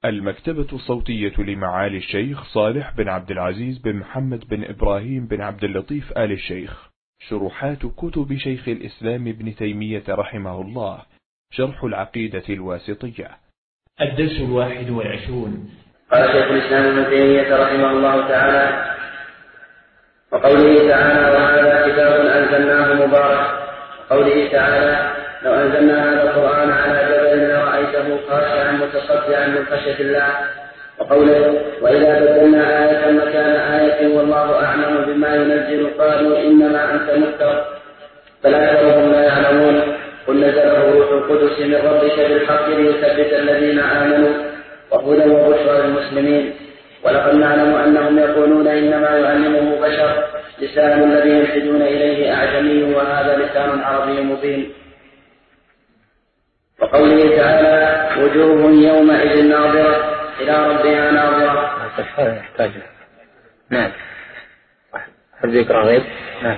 المكتبة الصوتية لمعالي الشيخ صالح بن عبد العزيز بن محمد بن إبراهيم بن عبد اللطيف آل الشيخ. شروحات كتب شيخ الإسلام ابن تيمية رحمه الله. شرح العقيدة الواسطية. الدرس 21. قال شيخ الإسلام ابن تيمية رحمه الله تعالى: وقوله تعالى: وهذا كتاب أنزلناه مبارك. وقوله تعالى: لو أنزلنا هذا القرآن على جبل لرأيته خاشعا متصدعا من خشية الله. وقوله: وإذا بدلنا آية مكان آية والله أعلم بما ينزل قالوا إنما أنت مفتر بل أكثرهم لا يعلمون. قل نزله روح القدس من ربك بالحق ليثبت الذين آمنوا وهدى وبشرى للمسلمين. ولقد نعلم أنهم يقولون إنما يعلمه بشر لسان الذي يلحدون إليه أعجمي وهذا لسان عربي مبين. وقوله تعالى: وجوه يومئذ ناظرة إلى ربها ناظرة. يحتاج نعم ذكر غيب. نعم.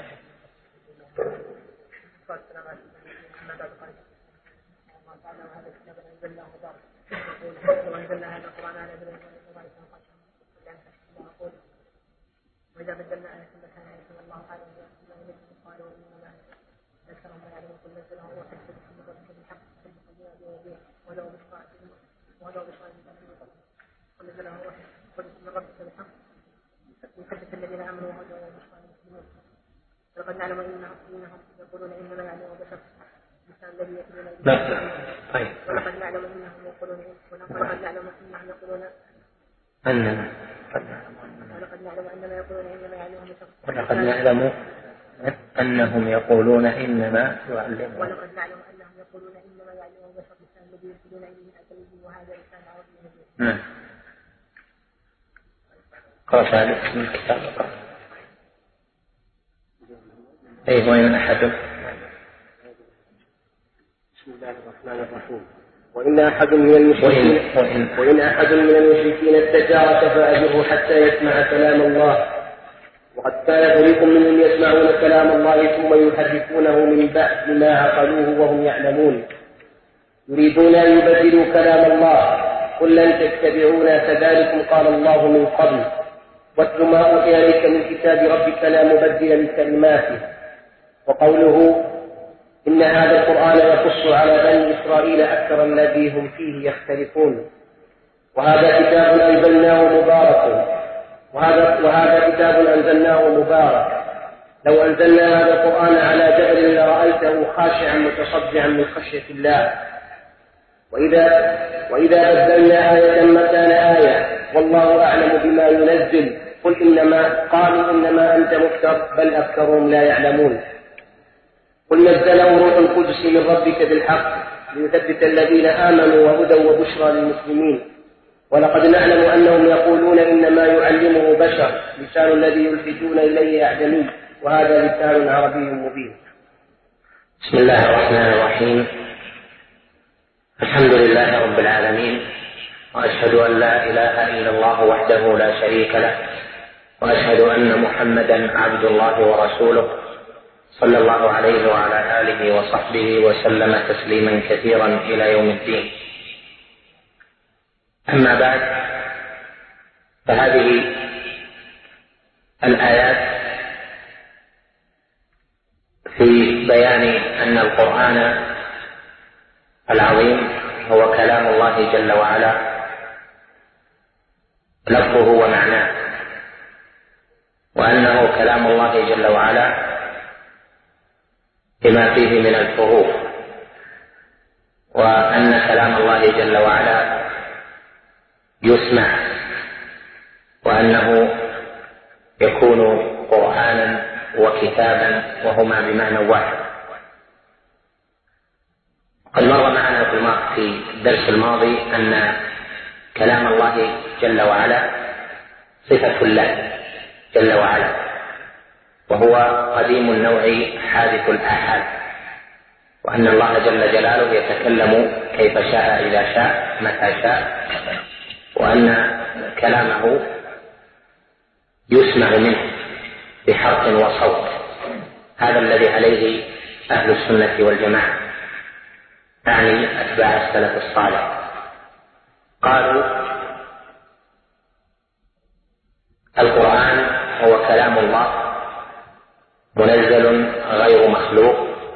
وإذا بدلنا آية مكان آية والله أعلم بما ينزل قالوا إنما أكثرهم لا يعلمون. قل نزله روح القدس من ربك بالحق ولو بشرى للمسلمين. قل نزله روح القدس من ربك بالحق ليثبت الذين آمنوا وهدى وبشرى للمسلمين. ولقد نعلم إنهم يقولون إنما يعلم بشر لسان الذي يتلون إليه. ولقد نعلم إنهم يقولون ولقد نعلم إنهم يقولون ولقد نعلم أنما يقولون إنما يعلمهم بشر. ولقد نعلم أنهم يقولون إنما يعلمهم. ولقد نعلم أنهم يقولون إنما يعلمهم بشر لسان الذي يرسلون إليه أتليه وهذا لسان عربي مبين. نعم. قرأ ثالث من الكتاب. أي وين أحد؟ بسم الله الرحمن الرحيم. وإن أحد من المشركين استجارك فأجره حتى يسمع كلام الله. وقد كان فريق منهم يسمعون كلام الله ثم يحرفونه من بعد ما عقلوه وهم يعلمون يريدون أن يبدلوا كلام الله. قل لن تتبعونا كذلكم قال الله من قبل واتل ما أوحي إليك من كتاب ربك لا مبدل لكلماته. وقوله: إن هذا القرآن يقص على بني إسرائيل أكثر الذي هم فيه يختلفون. وهذا كتاب أنزلناه مبارك. لو أنزلنا هذا القرآن على جبل لرأيته خاشعا متصدعا من خشية الله. وإذا بدلنا آية مكان آية والله أعلم بما ينزل قالوا إنما أنت مفتر بل أكثرهم لا يعلمون. قل نزله روح القدس من ربك بالحق ليثبت الذين آمنوا وهدى وبشرى للمسلمين. ولقد نعلم أنهم يقولون إنما يعلمه بشر لسان الذي يلحدون إليه أعجمي وهذا لسان عربي مبين. بسم الله الرحمن الرحيم. الحمد لله رب العالمين، وأشهد أن لا إله إلا الله وحده لا شريك له، وأشهد أن محمدا عبد الله ورسوله صلى الله عليه وعلى آله وصحبه وسلم تسليما كثيرا إلى يوم الدين. أما بعد، فهذه الآيات في بيان أن القرآن العظيم هو كلام الله جل وعلا لفظه ومعناه، وأنه كلام الله جل وعلا بما فيه من الحروف، وأن كلام الله جل وعلا يسمع، وأنه يكون قرآنا وكتابا وهما بمعنى واحد. قد مر معنا في الدرس الماضي أن كلام الله جل وعلا صفة الله جل وعلا، وهو قديم النوع حادث الآحاد، وأن الله جل جلاله يتكلم كيف شاء إذا شاء متى شاء، وأن كلامه يسمع منه بحرف وصوت. هذا الذي عليه أهل السنة والجماعة، أعني أتباع السلف الصالح. قالوا القرآن هو كلام الله منزل غير مخلوق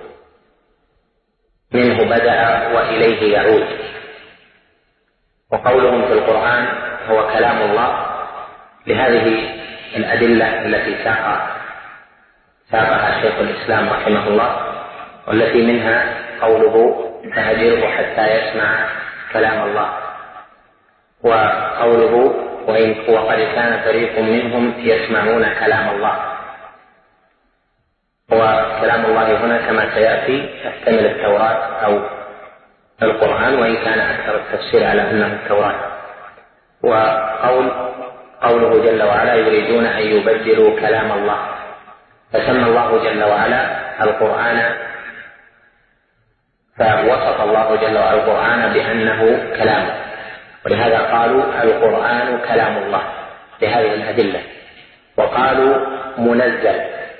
منه بدأ وإليه يعود. وقولهم في القرآن هو كلام الله لهذه الأدلة التي ساقها شيخ الإسلام رحمه الله، والتي منها قوله فهجره حتى يسمع كلام الله، وقوله وقد كان فريق منهم يسمعون كلام الله. وكلام الله هنا كما سيأتي يحتمل التوراة أو القرآن، وإن كان أكثر التفسير على أنه التوراة. وقوله جل وعلا يريدون أن يبدلوا كلام الله، فسمى الله جل وعلا القرآن، فوصف الله جل وعلا القرآن بأنه كلامه، ولهذا قالوا القرآن كلام الله بهذه الأدلة. وقالوا منزل،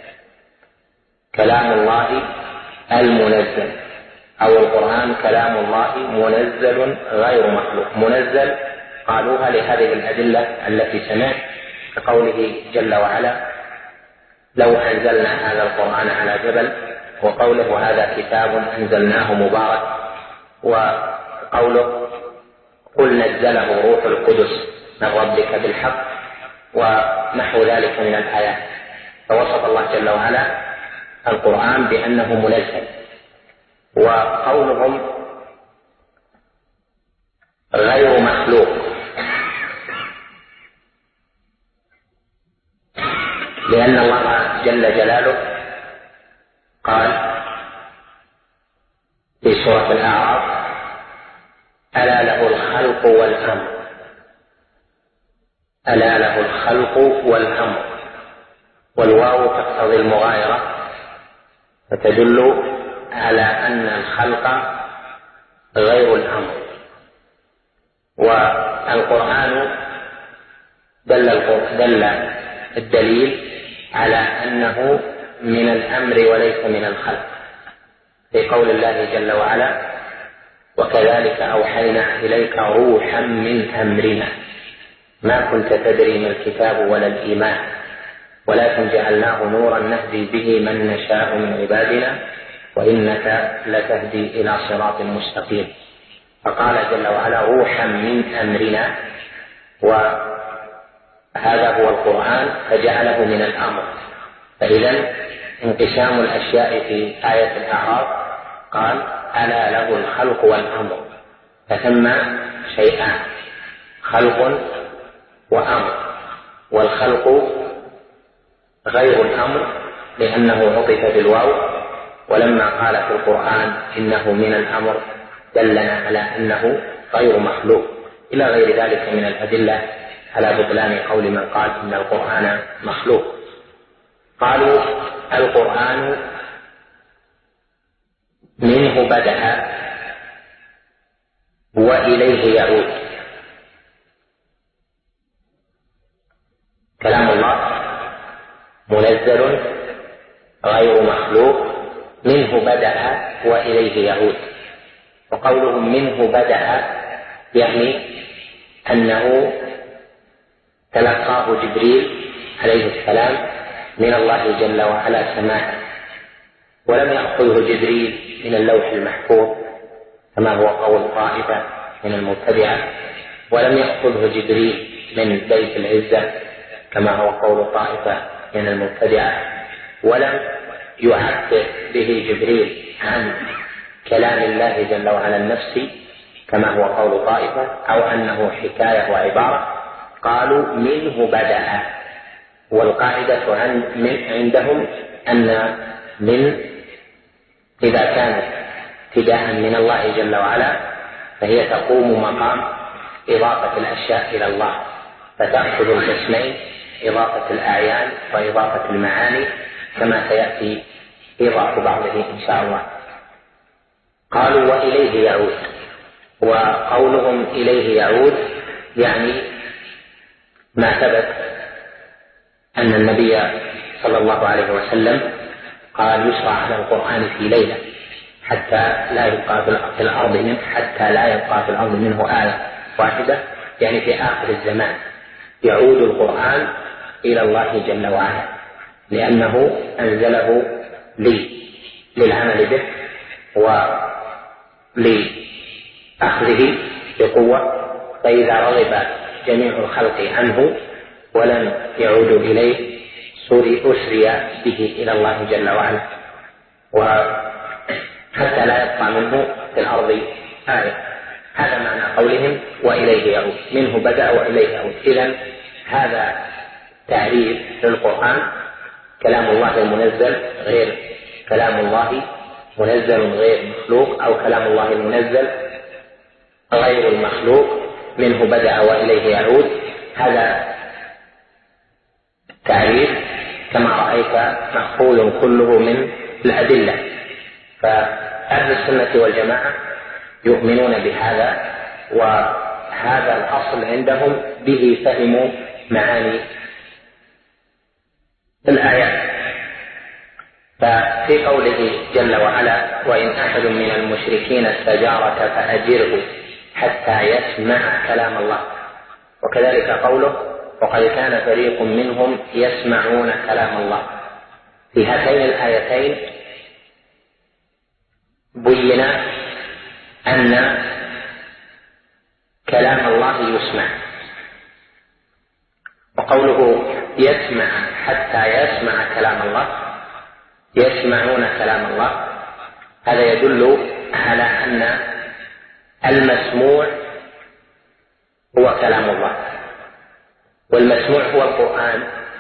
كلام الله المنزل، أو القرآن كلام الله منزل غير مخلوق. منزل قالوها لهذه الأدلة التي سمعت، كقوله جل وعلا لو أنزلنا هذا القرآن على جبل، وقوله هذا كتاب أنزلناه مبارك، وقوله قل نزله روح القدس من ربك بالحق، ونحو ذلك من الآيات. فوصف الله جل وعلا القرآن بأنه منزل. وقولهم غير مخلوق لأن الله جل جلاله قال في سورة الأعراف ألا له الخلق والأمر، ألا له الخلق والأمر، والواو تقتضي المغايرة فتدل على أن الخلق غير الأمر. والقرآن دل الدليل على أنه من الأمر وليس من الخلق، في قول الله جل وعلا وكذلك أوحينا إليك روحا من أمرنا ما كنت تدري ما الكتاب ولا الإيمان ولكن جعلناه نورا نهدي به من نشاء من عبادنا وإنك لتهدي إلى صراط مستقيم. فقال جل وعلا روحا من أمرنا، وهذا هو القرآن فجعله من الأمر. فإذا انقسام الأشياء في آية الأعراف قال ألا له الخلق والأمر، فثم شيئان خلق وأمر، والخلق غير الأمر لأنه عطف بالواو، ولما قال في القرآن إنه من الأمر دلنا على أنه غير مخلوق، إلى غير ذلك من الأدلة على بطلان قول من قال إن القرآن مخلوق. قالوا القرآن منه بدأ وإليه يعود. كلام الله منزل غير مخلوق منه بدأ وإليه يعود. وقولهم منه بدأ يعني أنه تلقاه جبريل عليه السلام من الله جل وعلا سماعا، ولم يأخذه جبريل من اللوح المحفوظ كما هو قول طائفة من المبتدعة، ولم يأخذه جبريل من بيت العزة كما هو قول طائفة من المبتدعة، ولم يعبر به جبريل عن كلام الله جل وعلا النفسي كما هو قول طائفة، أو أنه حكاية وعبارة. قالوا منه بدأ، والقاعدة عندهم أن من إذا كانت ابتداء من الله جل وعلا فهي تقوم مقام إضافة الأشياء إلى الله، فتأخذ القسمين إضافة الأعيان وإضافة المعاني كما سيأتي إيضاح بعضه إن شاء الله. قالوا وإليه يعود، وقولهم إليه يعود يعني ما ثبت أن النبي صلى الله عليه وسلم قال يشرع على القرآن في ليلة حتى لا يبقى في الأرض منه آية واحدة، يعني في آخر الزمان يعود القرآن إلى الله جل وعلا، لأنه أنزله للعمل به ولأخذه بقوة، فإذا رغب جميع الخلق عنه ولم يعودوا إليه أسري به إلى الله جل وعلا، وحتى لا يبقى منه في الأرض آية. هذا معنى قولهم وإليه يعود، منه بدأ وإليه يعود. إذن هذا تعريف للقرآن، كلام الله المنزل غير كلام الله منزل غير مخلوق، أو كلام الله المنزل غير المخلوق، منه بدأ وإليه يعود. هذا تعريف كما رأيت مأخوذ كله من الأدلة. فأهل السنة والجماعة يؤمنون بهذا، وهذا الأصل عندهم، به فهموا معاني الآيات. ففي قوله جل وعلا: وإن أحد من المشركين استجارك فأجره حتى يسمع كلام الله، وكذلك قوله: وقد كان فريق منهم يسمعون كلام الله. في هاتين الآيتين بين أن كلام الله يسمع، وقوله يسمع حتى يسمع كلام الله، يسمعون كلام الله، هذا يدل على أن المسموع هو كلام الله، والمسموع هو القرآن.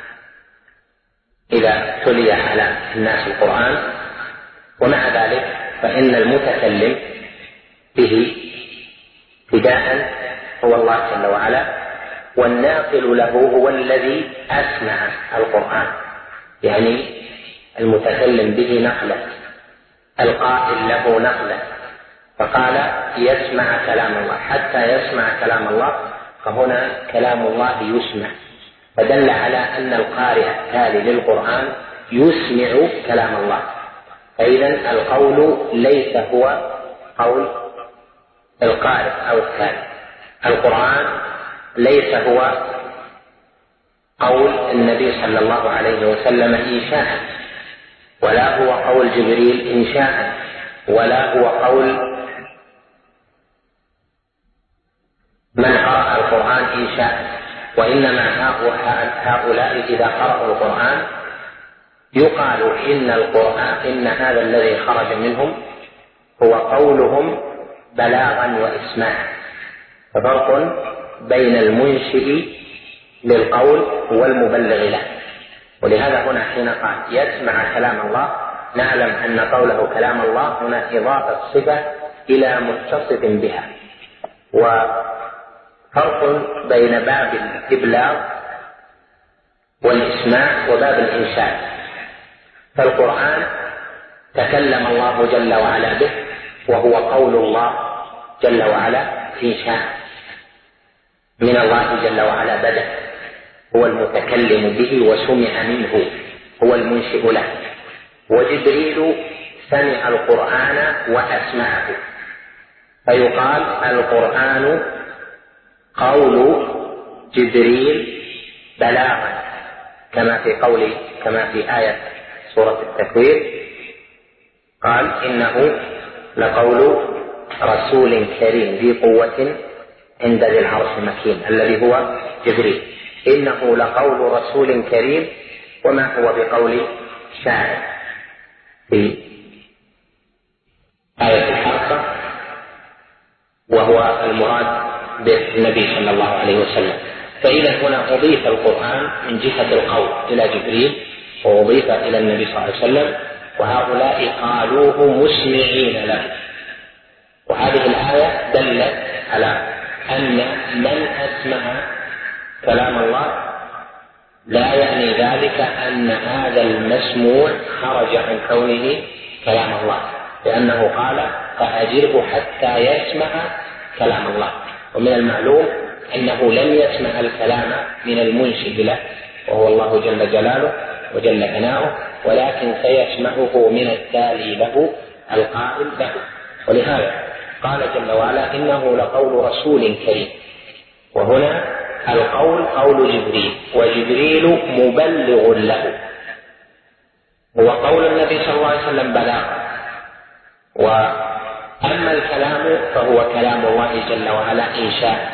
إذا تلي على الناس القرآن، ومع ذلك فإن المتكلم به ابتداء هو الله جل وعلا، والناقل له هو الذي أسمع القرآن، يعني المتكلم به نقلة، القائل له نقلة. فقال يسمع كلام الله، حتى يسمع كلام الله، فهنا كلام الله يسمع، فدل على أن القارئ التالي للقرآن يسمع كلام الله. فإذن القول ليس هو قول القارئ أو التالي، القرآن ليس هو قول النبي صلى الله عليه وسلم إنشاء، ولا هو قول جبريل إنشاء، ولا هو قول من قرأ القرآن إنشاء، وإنما هؤلاء إذا قرأوا القرآن يقال إن هذا الذي خرج منهم هو قولهم بلاغا وإسماعا. ففرق بين المنشئ للقول والمبلغ له. ولهذا هنا حين قال يسمع كلام الله، نعلم أن قوله كلام الله هنا إضافة صفة إلى متصف بها. وفرق بين باب الإبلاغ والإسماع وباب الإنشاء. فالقرآن تكلم الله جل وعلا به، وهو قول الله جل وعلا إنشاء من الله جل وعلا بدأ، هو المتكلم به وسمع منه، هو المنشئ له. وجبريل سمع القرآن وأسمعه، فيقال القرآن قول جبريل بلاغا، كما في آية سورة التكوير قال إنه لقول رسول كريم ذي قوة عند ذي العرش مكين، الذي هو جبريل. إنه لقول رسول كريم، وما هو بقول شاعر في آية الحاقة، وهو المراد بالنبي صلى الله عليه وسلم. فإذا هنا أضيف القرآن من جهة القول إلى جبريل، وأضيف إلى النبي صلى الله عليه وسلم، وهؤلاء قالوه مسمعين له. وهذه الآية دلت على أن من أسمع كلام الله لا يعني ذلك أن هذا المسموع خرج عن كونه كلام الله، لأنه قال فأجره حتى يسمع كلام الله. ومن المعلوم أنه لم يسمع الكلام من المنشئ له، وهو الله جل جلاله وجل ثناؤه، ولكن سيسمعه من التالي له القائل له. ولهذا قال جل وعلا إنه لقول رسول كريم. وهنا القول قول جبريل، وجبريل مبلغ له، هو قول النبي صلى الله عليه وسلم بلاغا. وأما الكلام فهو كلام الله جل وعلا إنشاء.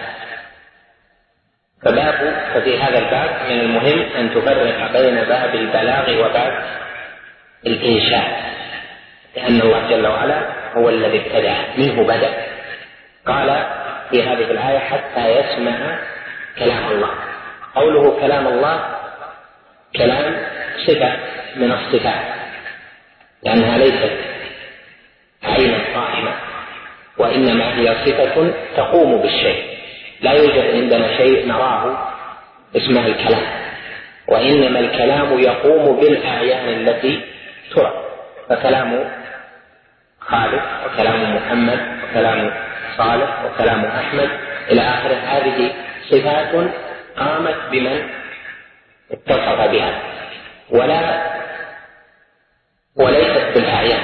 ففي هذا الباب من المهم أن تفرق بين باب البلاغ وباب الإنشاء، لأن الله جل وعلا هو الذي ابتدع، منه بدأ. قال في هذه الآية حتى يسمع كلام الله. قوله كلام الله كلام صفة من الصفات، لأنها ليست عينا قائمة، وإنما هي صفة تقوم بالشيء. لا يوجد عندنا شيء نراه اسمه الكلام، وإنما الكلام يقوم بالأعيان التي ترى. فكلام خالد وكلام محمد وكلام صالح وكلام أحمد إلى آخره، هذه صفات قامت بمن اتصف بها وليست بالأعيان.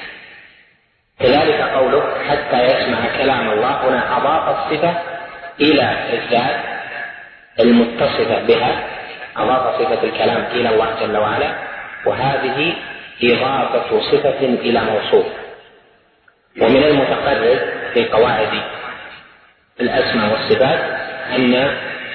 كذلك قوله حتى يسمع كلام الله، هنا أضاف الصفة إلى الذات المتصفة بها، أضاف صفة الكلام إلى الله جل وعلا، وهذه إضافة صفة إلى موصوف. ومن المتقرر في قواعد الأسماء والصفات أن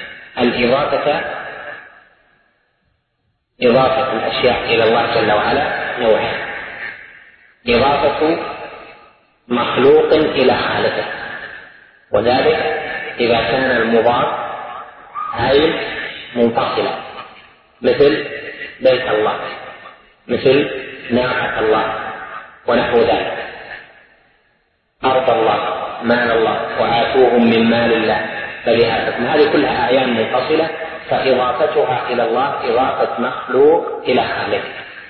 إضافة الأشياء إلى الله جل وعلا نوعان: إضافة مخلوق إلى خالقه، وذلك إذا كان المضاف عين منفصلة، مثل بيت الله، مثل ناقة الله ونحو ذلك، أرض الله، مال الله، وآتوهم من مال الله فلآتكم، هذه كلها أعيان منفصلة، فإضافتها إلى الله إضافة مخلوق إلى خالق.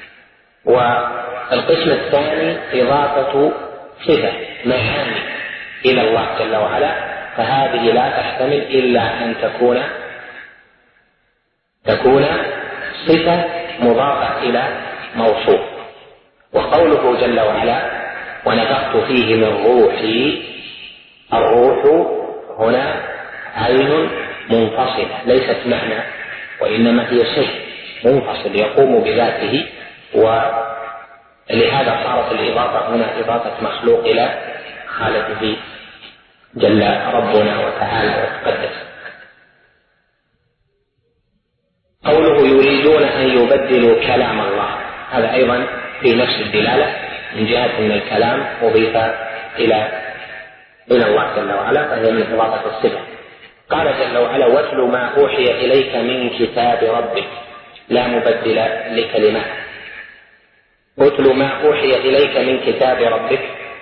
والقسم الثاني إضافة صفة معاني إلى الله جل وعلا، فهذه لا تحتمل إلا أن تكون صفة مضافة إلى موصوف. وقوله جل وعلا ونفخت فيه من روحي، الروح هنا عين منفصلة ليست معنى، وإنما هي شيء منفصل يقوم بذاته، ولهذا صارت الإضافة هنا إضافة مخلوق إلى خالقه جل ربنا وتعالى وتقدس. قوله يريدون أن يبدلوا كلام الله، هذا أيضا في نفس الدلالة، من جهة أن الكلام أضيف إلى الله جل وعلا، فهي من إضافة الصفة. قال جل وعلا واتل ما أوحي إليك من كتاب ربك لا مبدل لكلماته. اتل ما أوحي إليك من كتاب ربك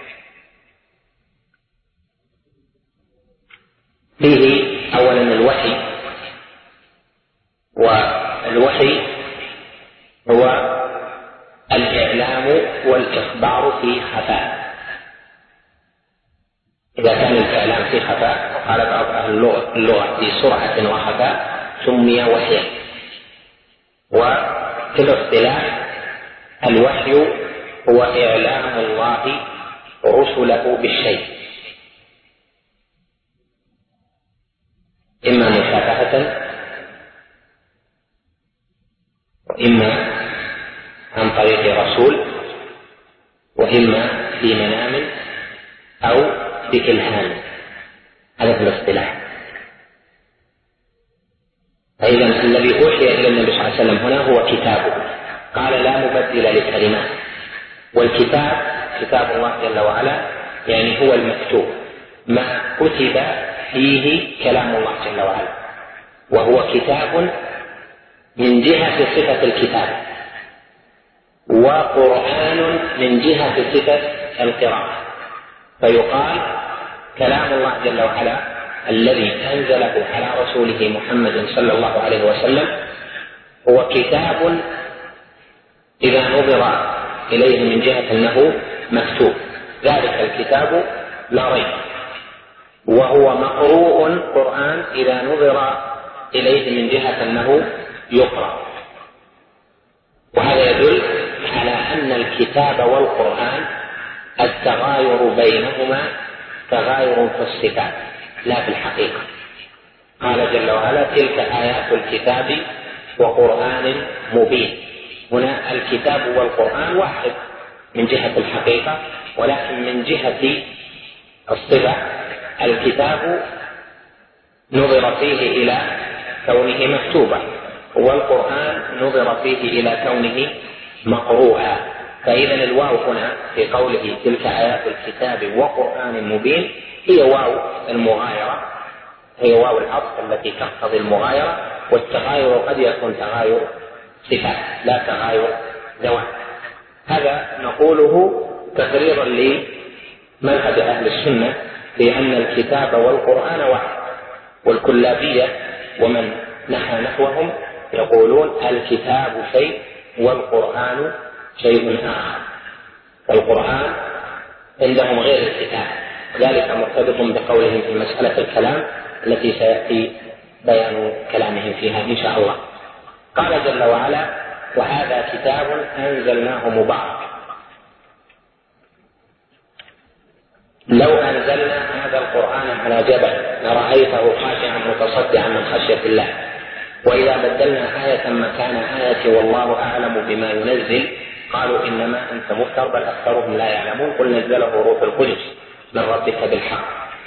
فيه أولا الوحي، والوحي هو الإعلام والإخبار في خفاء. إذا كان الإعلام في خفاء، وقال بعض أهل اللغة في سرعة وخفاء، سمي وحيا. وفي الاصطلاح الوحي هو إعلام الله رسله بالشيء، إما مشافهة وإما عن طريق رسول، وإما في منام أو بإلهام، هذا في الاصطلاح. فإذا الذي أوحي إلى النبي صلى الله عليه وسلم هنا هو كتابه، قال لا مبدل لكلمات. والكتاب كتاب الله جل وعلا يعني هو المكتوب، ما كتب فيه كلام الله جل وعلا، وهو كتاب من جهة صفة الكتاب، وقرآن من جهة صفة القراءة. فيقال كلام الله جل وعلا الذي أنزله على رسوله محمد صلى الله عليه وسلم هو كتاب إذا نظر إليه من جهة أنه مكتوب، ذلك الكتاب لا ريب، وهو مقروء قرآن إذا نظر إليه من جهة أنه يقرأ. وهذا يدل على أن الكتاب والقرآن التغاير بينهما تغاير في الصفات لا في الحقيقة. قال جل وعلا تلك آيات الكتاب وقرآن مبين. هنا الكتاب والقرآن واحد من جهة الحقيقة، ولكن من جهة الصفة الكتاب نظر فيه إلى كونه مكتوبا، والقرآن نظر فيه إلى كونه مقروءا. فإذا الواو هنا في قوله تلك آيات الكتاب وقرآن مبين هي واو المغايرة، هي واو العطف التي تقتضي المغايرة، والتغاير قد يكون تغاير صفات لا تغاير ذوات. هذا نقوله تقريرا لمذهب أهل السنة في أن الكتاب والقرآن واحد، والكلابية ومن نحى نحوهم يقولون الكتاب شيء والقرآن شيء آخر. القرآن عندهم غير الكتاب، ذلك مرتبط بقولهم في مسألة الكلام التي سيأتي بيان كلامهم فيها إن شاء الله. قال جل وعلا وهذا كتاب أنزلناه مبارك. لو أنزلنا هذا القرآن على جبل لرأيته خاشعا متصدعا من خشية الله، وإذا بدلنا آية مكان آية والله أعلم بما ينزل قالوا إنما أنت مفتر بل أكثرهم لا يعلمون قل نزله روح القدس من ربك بالحق.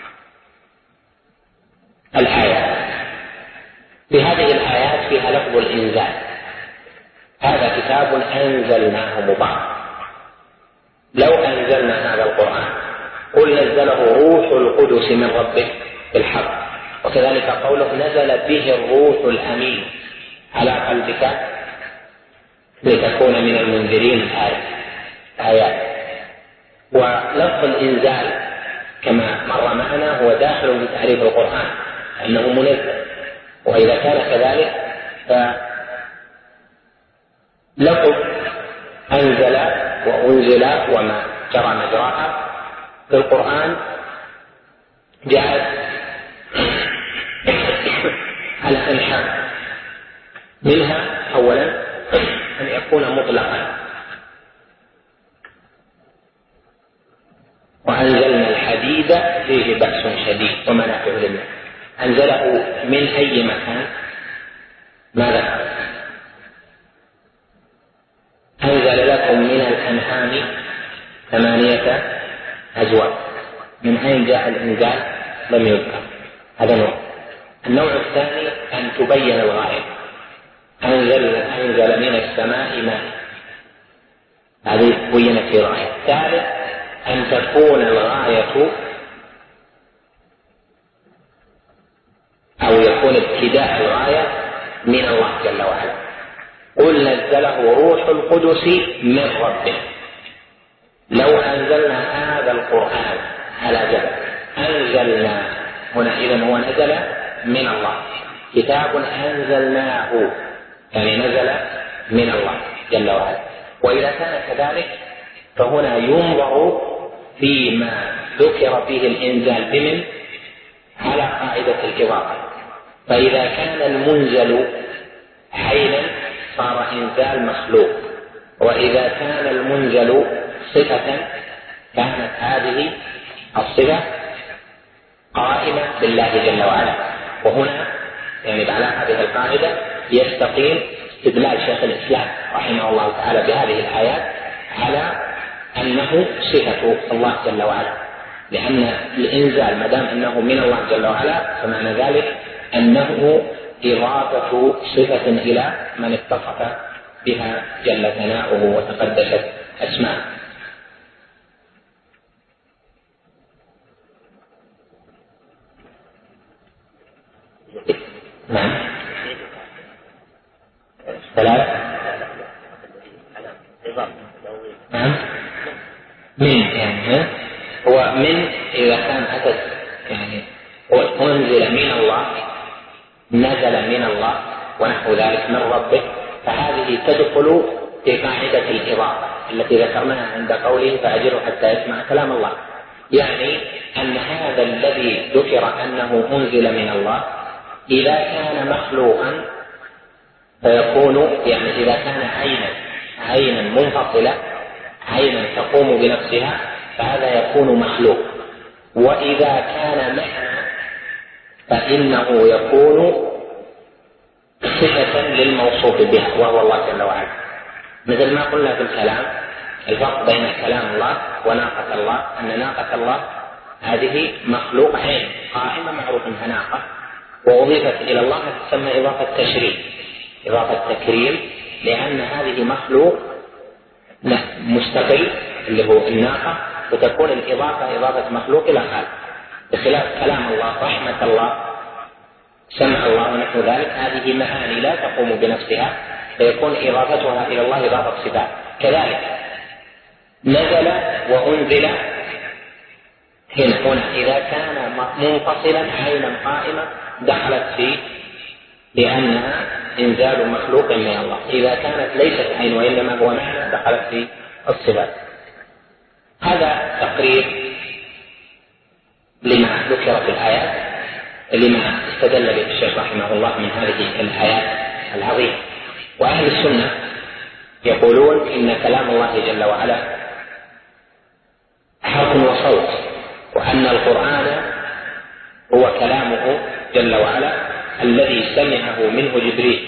الآيات في هذه الآيات فيها لفظ الإنزال. هذا كتاب أنزلناه مبارك. لو أنزلنا هذا القرآن قل نزله روح القدس من ربك بالحق. وكذلك قوله نزل به الروح الأمين على قلبك لتكون من المنذرين آيات. ولفظ الإنزال كما مر معنا هو داخل في تعريف القرآن أنه منزل، وإذا كان كذلك فلفظ أنزل وأنزل وما جرى مجراها في القرآن جاءت على أنحاء، منها أولا أن يكون مطلقا، وأنزلنا الحديد فيه بأس شديد ومنافع للناس. أنزله من أي مكان؟ ماذا؟ أنزل لكم من الأنعام 8 أزواج. من أين جاء الإنزال؟ لم يذكر. هذا نوع. النوع الثاني أن تبين الغاية. أنزل من السماء ماء، هذه بينت في الغاية. الثالث أن تكون الغاية أو يكون ابتداء الغاية من الله جل وعلا. قل نزله روح القدس من ربه. لو أنزلنا هذا القرآن على جبل، أنزلنا هنا إذن هو نزل من الله، كتاب أنزلناه يعني نزل من الله جل وعلا. وإذا كان كذلك فهنا ينظر فيما ذكر فيه الإنزال بمن على قاعدة الإضافة. فإذا كان المنزل حينا صار إنزال مخلوق، وإذا كان المنزل صفة كانت هذه الصفة قائمة بالله جل وعلا. وهنا يعني على هذه القاعدة يستقيم استدلال شيخ الإسلام رحمه الله تعالى بهذه الآيات على أنه صفة الله جل وعلا، لأن الإنزال ما دام أنه من الله جل وعلا فمعنى ذلك أنه إضافة صفة إلى من اتصف بها جل ثناؤه وتقدست أسماءه. نعم. 3. نعم. من يعني هو من إذا كان أتت يعني هو أنزل من الله، نزل من الله ونحو ذلك من ربه، فهذه تدخل في قاعدة الإضافة التي ذكرناها عند قوله فأجره حتى يسمع كلام الله. يعني أن هذا الذي ذكر أنه أنزل من الله إذا كان مخلوقا فيكون يعني إذا كان عينا منفصلة عينا تقوم بنفسها فهذا يكون مخلوق. وإذا كان معنى فإنه يكون صفة للموصوف بها وهو الله جل وعلا. مثل ما قلنا في الكلام، الفرق بين كلام الله وناقة الله أن ناقة الله هذه مخلوق عين قائمة معروف انها ناقة، وأضيفت إلى الله تسمى إضافة تشريف، إضافة تكريم، لأن هذه مخلوق مستقل اللي هو الناقة، وتكون الإضافة إضافة مخلوق إلى خالق، بخلاف كلام الله، رحمة الله، سمع الله ونحو ذلك، هذه معاني لا تقوم بنفسها، فيكون إضافتها إلى الله إضافة صفات. كذلك نزل وأنزل هنا إذا كان منفصلا عينا قائمة دخلت فيه لأنها إنزال مخلوق من الله، إذا كانت ليست عين وإنما هو معنى دخلت في الصفات. هذا تقرير لما ذكر في الآيات، لما استدل به الشيخ رحمه الله من هذه الآيات العظيمة. وأهل السنة يقولون إن كلام الله جل وعلا حرف وصوت، وأن القرآن هو كلامه جل وعلا الذي سمعه منه جبريل،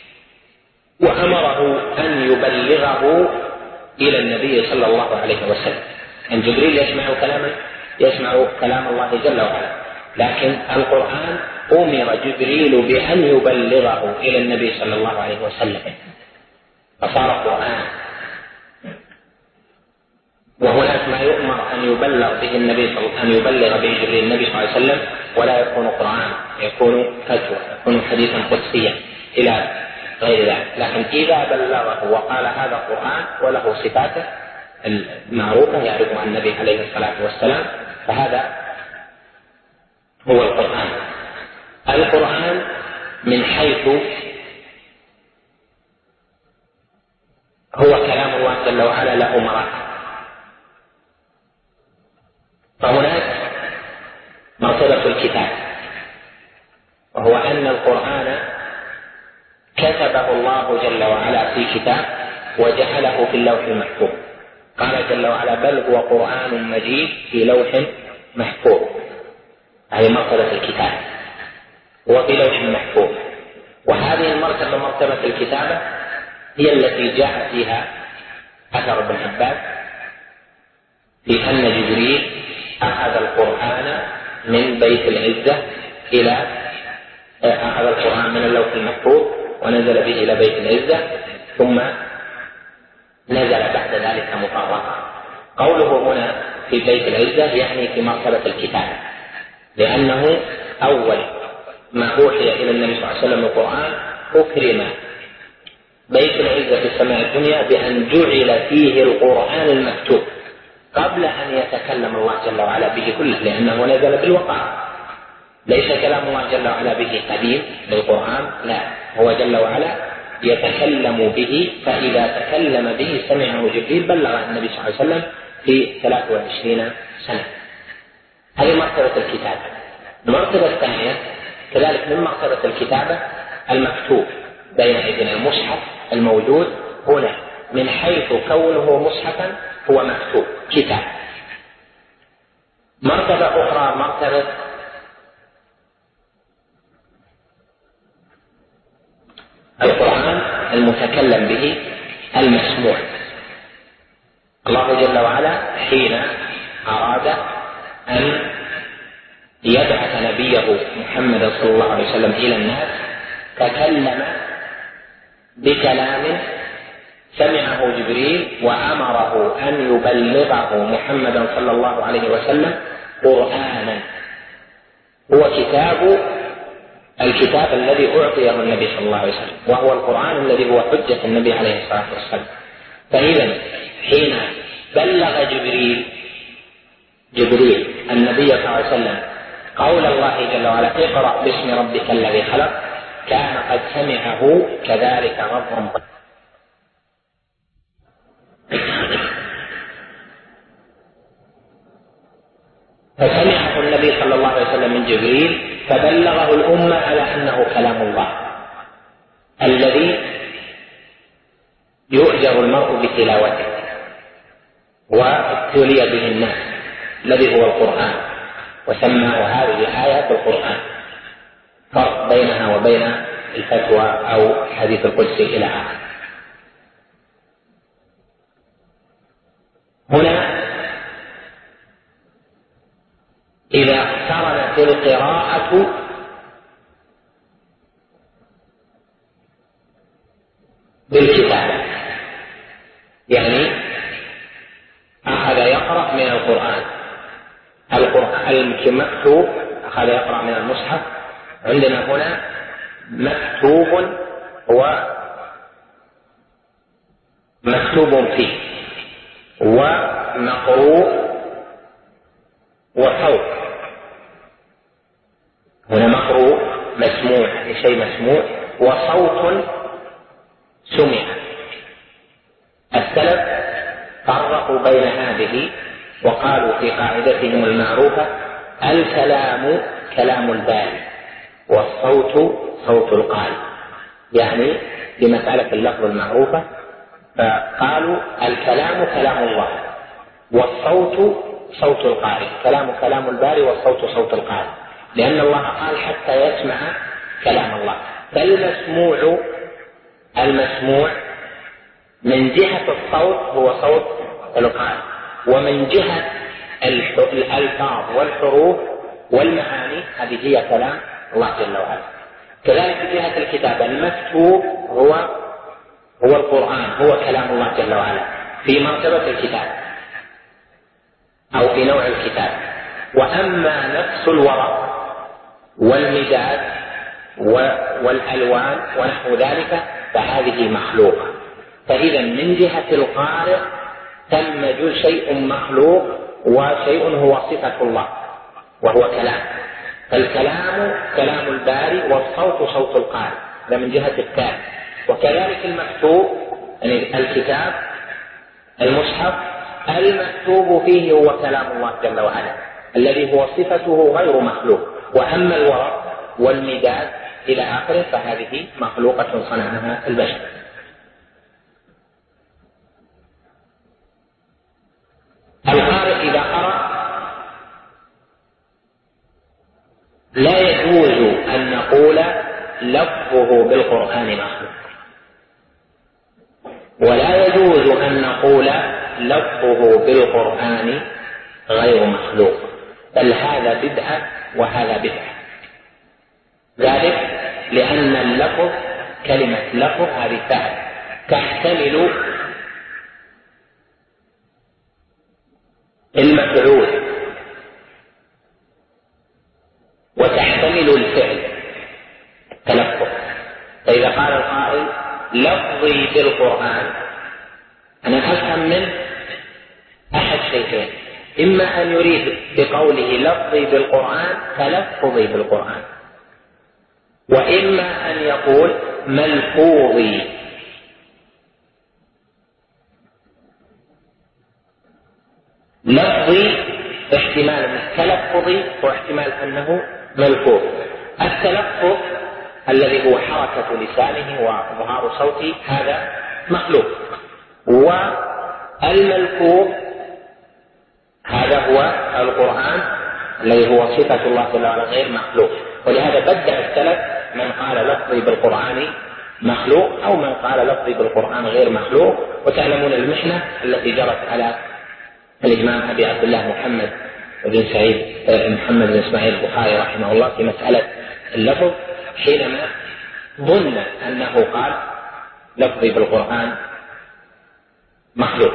وأمره أن يبلغه إلى النبي صلى الله عليه وسلم. أن جبريل يسمع كلام الله جل وعلا، لكن القرآن أمر جبريل بأن يبلغه إلى النبي صلى الله عليه وسلم، فصار قرآن. وهناك ما يؤمر أن يبلغ به جبريل النبي صلى الله عليه وسلم ولا يكون قرآن، يكون فتوى، يكون حديثا قدسيا إلى غير ذلك. لكن إذا بلغه وقال هذا قرآن وله صفاته المعروفة يعرفها النبي عليه الصلاة والسلام، فهذا هو القرآن. القرآن من حيث هو كلام الله جل وعلا له مراتب، فهناك مرتبة الكتاب، وهو أن القرآن كتبه الله جل وعلا في كتاب وجعله في اللوح المحفوظ. قال جل وعلا بل هو قرآن مجيد في لوح محفوظ، هذه مرتبة الكتاب، هو في لوح محفوظ. وهذه المرتبة مرتبة الكتابة هي التي جاء فيها أثر ابن عباس في أن جبريل أخذ القرآن من بيت العزة أخذ القرآن من اللوح المحفوظ ونزل به إلى بيت العزة، ثم نزل بعد ذلك مفرقا. قوله هنا في بيت العزة يعني في مرتبة الكتاب، لأنه أول ما أوحي إلى النبي صلى الله عليه وسلم القرآن أكرم بيت العزة في السماء الدنيا بأن جعل فيه القرآن المكتوب قبل أن يتكلم الله جل وعلا به كله، لأنه نزل بالوقار. ليس كلام الله جل وعلا به قديم للقرآن، لا، هو جل وعلا يتكلم به، فإذا تكلم به سمعه جبريل بلغ النبي صلى الله عليه وسلم في 23 سنة. هذه مرتبة الكتابة. المرتبة الثانية كذلك من مرتبة الكتابة المكتوب بين أيدينا، المصحف الموجود هنا من حيث كونه مصحفا هو مكتوب كتاب. مرتبة أخرى مرتبة القرآن المتكلم به المسموع. الله جل وعلا حين أراد أن يبعث نبيه محمد صلى الله عليه وسلم إلى الناس تكلم بكلام سمعه جبريل وأمره أن يبلغه محمدا صلى الله عليه وسلم قرآنا، هو الكتاب الذي أعطيه النبي صلى الله عليه وسلم، وهو القرآن الذي هو حجة النبي عليه الصلاة والسلام. فإذا حين بلغ جبريل النبي صلى الله عليه وسلم قول الله جل وعلا اقرأ باسم ربك الذي خلق، كان قد سمعه كذلك غضا. فسمعه النبي صلى الله عليه وسلم من جبريل فبلغه الأمة على أنه كلام الله الذي يؤجر المرء بتلاوته وابتلي به الناس، الذي هو القرآن، وسماه هذه آيات القرآن. فرق بينها وبين الفتوى أو الحديث القدسي إلى آخره. هنا إذا اقترنت القراءة بالكتابة، يعني أخذ يقرأ من القرآن المكتوب، أخذ يقرأ من المصحف. عندنا هنا مكتوب هو مكتوب فيه، ومقروء وصوت. هنا مقروء مسموع، يعني شيء مسموع، وصوت سمع. السلف فرقوا بين هذه وقالوا في قاعدتهم المعروفة: الكلام كلام الباري والصوت صوت القارئ. يعني في مسألة اللفظ المعروفة فقالوا الكلام كلام الله والصوت صوت القارئ، كلام الباري والصوت صوت القارئ، لأن الله قال حتى يسمع كلام الله. فالمسموع من جهة الصوت هو صوت القارئ، ومن جهة الألفاظ والحروف والمعاني هذه هي كلام الله جل وعلا. كذلك في جهة الكتابة المكتوب هو القرآن، هو كلام الله جل وعلا في مرتبة الكتاب أو في نوع الكتاب. وأما نفس الورق والمداد والألوان ونحو ذلك فهذه مخلوقة. فإذا من جهة القارئ تمج شيء مخلوق وشيء هو صفة الله وهو كلام. فالكلام كلام الباري والصوت صوت القارئ، هذا من جهة الكتاب. وكذلك المكتوب، يعني الكتاب المصحف المكتوب فيه هو كلام الله جل وعلا الذي هو صفته غير مخلوق. وأما الورق والمداد إلى آخره فهذه مخلوقة صنعها البشر. القارئ إذا قرأ لا يجوز أن نقول لفظه بالقرآن مخلوق، ولا يجوز أن نقول لفظه بالقرآن غير مخلوق، بل هذا بدعة وهذا بدعة. ذلك لأن اللفظ كلمة لفظ هذه فعل تحتمل المفعول وتحتمل الفعل تلفظ. فإذا قال القائل لفظي بالقرآن أنا أفهم منه أحد شيئين: إما أن يريد بقوله لفظي بالقرآن تلفظي بالقرآن، وإما أن يقول ملفوظي. لفظي احتمال أنه تلفظي واحتمال أنه ملفوظ. التلفظ الذي هو حركة لسانه وظهار صوته هذا مخلوق، والملفوظ هذا هو القرآن الذي هو صفة الله جل وعلا غير مخلوق. ولهذا بدع السلف من قال لفظي بالقرآن مخلوق أو من قال لفظي بالقرآن غير مخلوق. وتعلمون المحنة التي جرت على الإمام أبي عبد الله محمد بن إسماعيل البخاري رحمه الله في مسألة اللفظ، حينما ظن أنه قال لفظي بالقرآن مخلوق.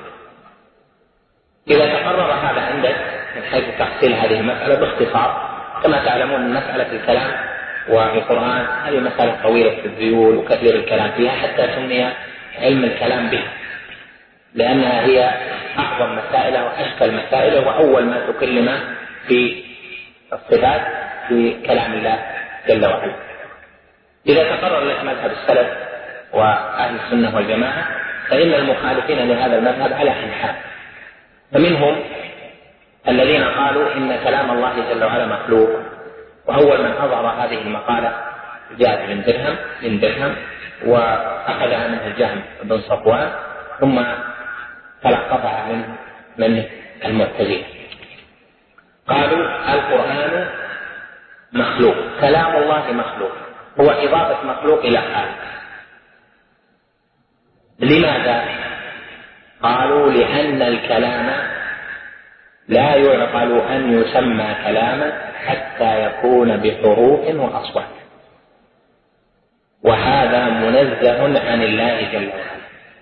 إذا تقرر هذا عندك من حيث تحصيل هذه المسألة باختصار، كما تعلمون مسألة الكلام والقرآن هذه مسألة طويلة في الذيول وكثير الكلام فيها، حتى سمي علم الكلام به، لأنها هي أعظم مسائل وأشكل مسائل وأول ما تكلم في الصفات في كلام الله جل وعلا. إذا تقرر لك مذهب السلف وأهل السنة والجماعة فإن المخالفين لهذا المذهب على أنحاء، فمنهم الذين قالوا إن كلام الله جل وعلا مخلوق، وأول من أظهر هذه المقالة جاء من درهم وأخذها منه الجهم بن صفوان، ثم تلقفها من المعتزلة. قالوا القرآن مخلوق، كلام الله مخلوق، هو إضافة مخلوق إلى خالق. لماذا؟ قالوا لأن الكلام لا يعقل أن يسمى كلاما حتى يكون بحروف وأصوات، وهذا منزه عن الله جل وعلا.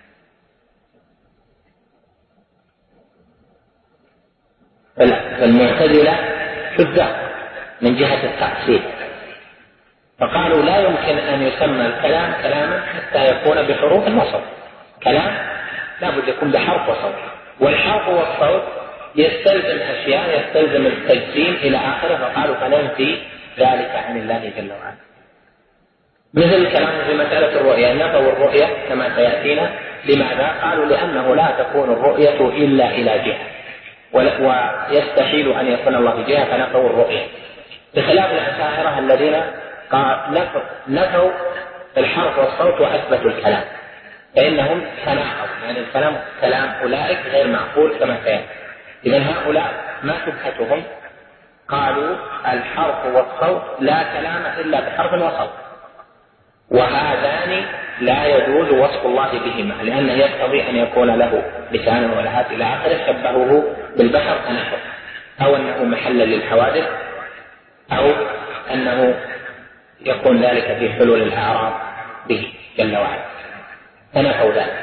فالمعتزلة شذاذ من جهة التعصيب، فقالوا لا يمكن أن يسمى الكلام كلاما حتى يكون بحروف وصوت. كلام لابد يكون بحرف وصوت، والحرف والصوت يستلزم أشياء، يستلزم التجسيم إلى آخره، فقالوا فننفي ذلك عن الله جل وعلا. مثل الكلام في مسألة الرؤية، نفوا الرؤية كما سيأتينا. لماذا؟ قالوا لأنه لا تكون الرؤية إلا إلى جهة، ويستحيل أن يكون الله جهة، فنفوا الرؤية، بخلاف الأشاعرة الذين نفوا الحرف والصوت وأثبتوا الكلام، فإنهم تناقضوا، يعني الكلام كلام أولئك غير معقول كما سيأتي. إذن هؤلاء ما شبهتهم؟ قالوا الحرف والصوت لا كلام إلا بحرف وصوت، وهذان لا يجوز وصف الله بهما، لأنه يقتضي أن يكون له لسان ولهات إلى آخره، شبهوه بالبشر فنحو، أو أنه محلا للحوادث، أو أنه يكون ذلك في حلول الأعراض به جل وعلا، فنفوا ذلك.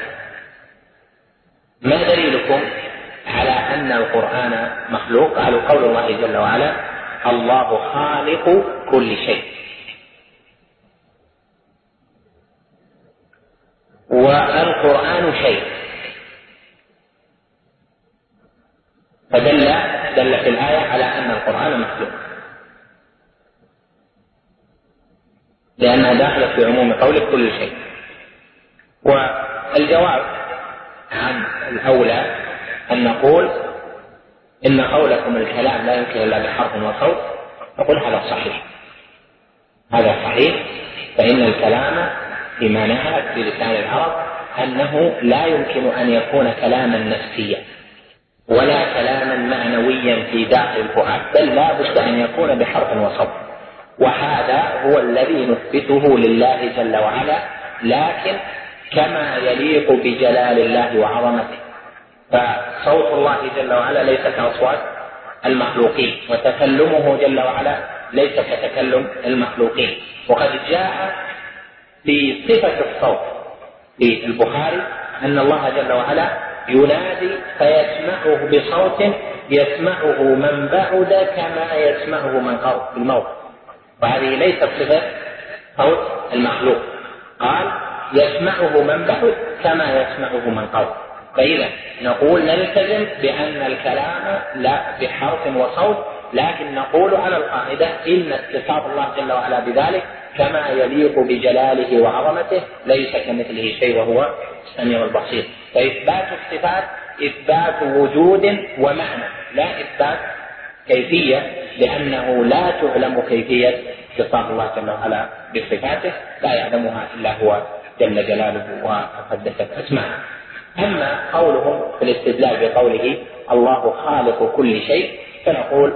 ما دليلكم على أن القرآن مخلوق؟ قالوا قول الله جل وعلا الله خالق كل شيء، والقرآن شيء، فدل في الآية على أن القرآن مخلوق، لأنها داخلة في عموم قول كل شيء. والجواب عن الأولى أن نقول إن قولكم الكلام لا يمكن إلا بحرف وصوت، نقول هذا صحيح، هذا صحيح، فإن الكلام فيما نعرف بلسان العرب أنه لا يمكن أن يكون كلاما نفسيا ولا كلاما معنويا في داخل الفؤاد، بل لا بد أن يكون بحرف وصوت، وهذا هو الذي نثبته لله جل وعلا، لكن كما يليق بجلال الله وعظمته. فصوت الله جل وعلا ليس كأصوات المخلوقين، وتكلمه جل وعلا ليس كتكلم المخلوقين. وقد جاء في صفة الصوت في البخاري أن الله جل وعلا ينادي فيسمعه بصوت يسمعه من بعد كما يسمعه من قرب بالموت، وهذه ليست صفة صوت المخلوق، قال يسمعه من بعد كما يسمعه من قرب. فإذا نقول نلتزم بأن الكلام لا بحرف وصوت، لكن نقول على القاعدة إن اتصاف الله جل وعلا بذلك كما يليق بجلاله وعظمته، ليس كمثله شيء وهو السميع البصير. فإثبات الصفات إثبات وجود ومعنى، لا إثبات كيفية، لأنه لا تعلم كيفية اتصاف الله جل وعلا بصفاته، لا يعلمها إلا هو جل جلاله وتقدست أسماءه. أما قولهم في الاستدلال بقوله الله خالق كل شيء، فنقول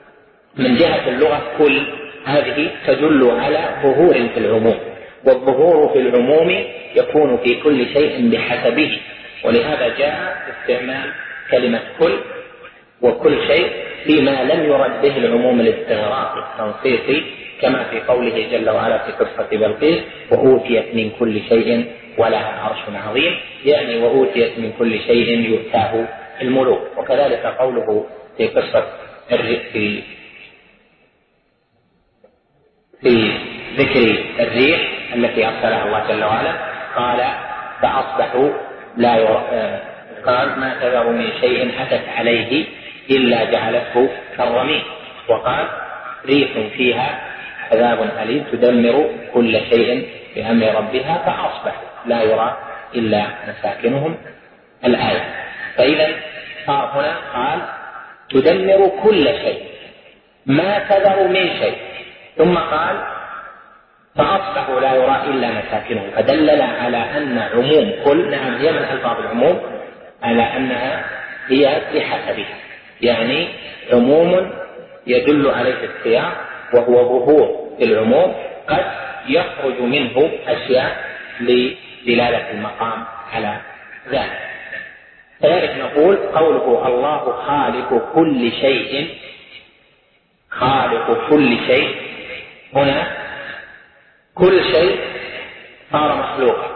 من جهة اللغة كل هذه تدل على ظهور في العموم، والظهور في العموم يكون في كل شيء بحسبه، ولهذا جاء استعمال كلمة كل وكل شيء فيما لم يرد به العموم الاستغراقي التنصيصي، كما في قوله جل وعلا في قصة بلقيس وأوتيت من كل شيء ولها عرش عظيم، يعني وأوتيت من كل شيء يؤتاه الملوك. وكذلك قوله في قصة في ذكر الريح التي أرسلها الله جل وعلا، قال فأصبحوا لا قال ما تذر من شيء أتت عليه إلا جعلته كالرميم، وقال ريح فيها عذاب أليم تدمر كل شيء بأمر ربها فأصبحوا لا يرى إلا مساكنهم الآية. فإذا صار هنا قال تدمر كل شيء ما تذر من شيء، ثم قال فأصبحوا لا يرى إلا مساكنهم، فدلل على أن عموم كل، نعم هي من ألفاظ العموم، على أنها هي بحسبها، يعني عموم يدل عليه السياق وهو ظهور العموم قد يخرج منه أشياء لدلالة المقام على ذلك. فذلك نقول قوله الله خالق كل شيء، خالق كل شيء، هنا كل شيء صار مخلوقا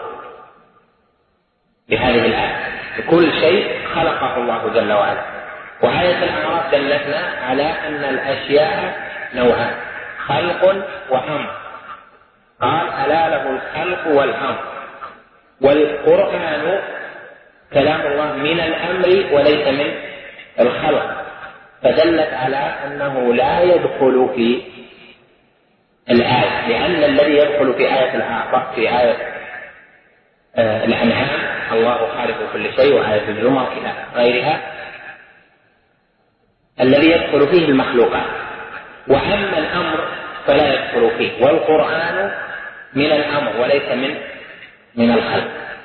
بهذه الآية، كل شيء خلقه الله جل وعلا. وآية الأعراف دلتنا على أن الأشياء نوعان، خلق وأمر، قال ألا له الخلق والأمر، والقرآن كلام الله من الأمر وليس من الخلق، فدلت على أنه لا يدخل في الآية، لأن الذي يدخل في آية الأعراف في آية الأنعام الله خالق كل شيء وآية الزمر إلى غيرها الذي يدخل فيه المخلوقات، وأما الأمر فلا يدخل فيه، والقرآن من الأمر وليس من الخلق.